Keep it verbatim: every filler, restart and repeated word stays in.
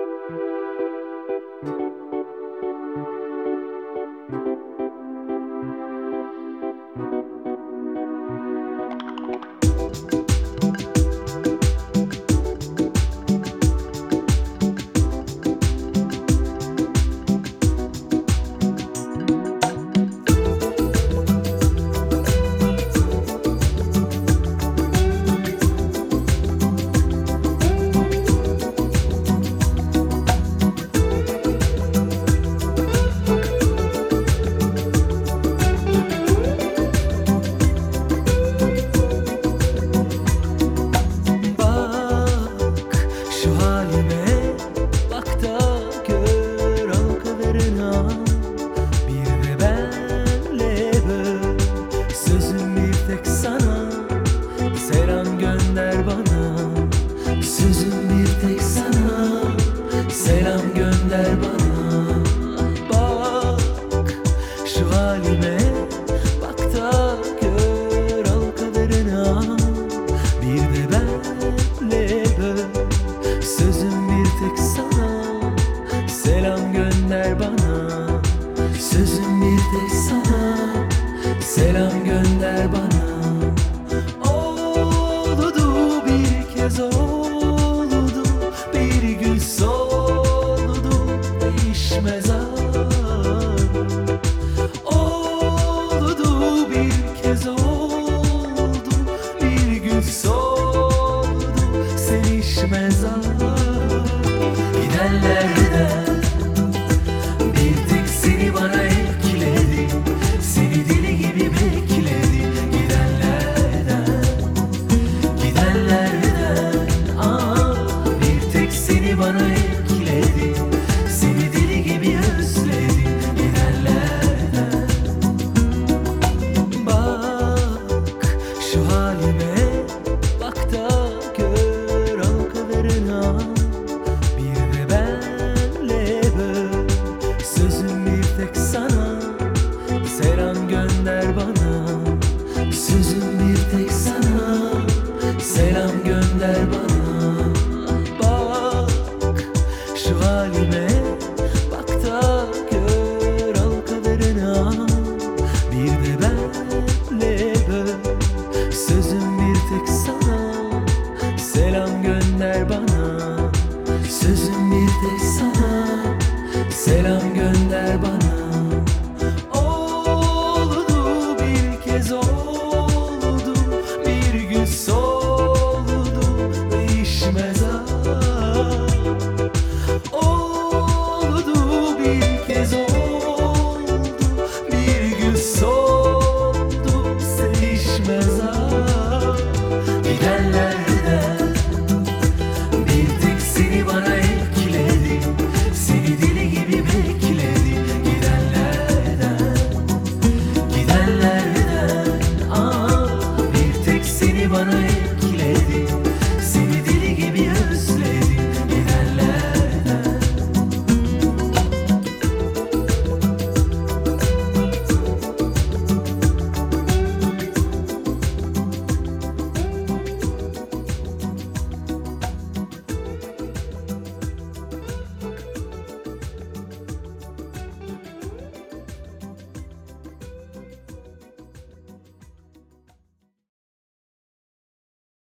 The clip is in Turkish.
Selam gönder bana, sözüm bir tek sana. Selam gönder bana. Bak şu halime, bak da gör, al kaderine. Bir de benle böl, sözüm bir tek sana. Selam gönder bana, sözüm bir tek sana. Selam gönder bana. Oldu bir gün soldu, değişmez oldu bir kez oldu, bir gün soldu, sevişmez gidenlerden bir tek seni bana ekledi, seni deli gibi bekledi. Gidenlerden gidenler bana ekledi, seni deli gibi özledi. Gidenlerden bak şu halime, bak da gör, al kaderine. Bir de benle böl, sözüm bir tek sana. Selam gönder bana, sözüm bir tek sana. Selam gönder bana. Şu halime, bak da gör, al kaderine. Bir de benle böl, sözüm bir tek sana. Selam gönder bana, sözüm bir tek sana. Selam gönder bana.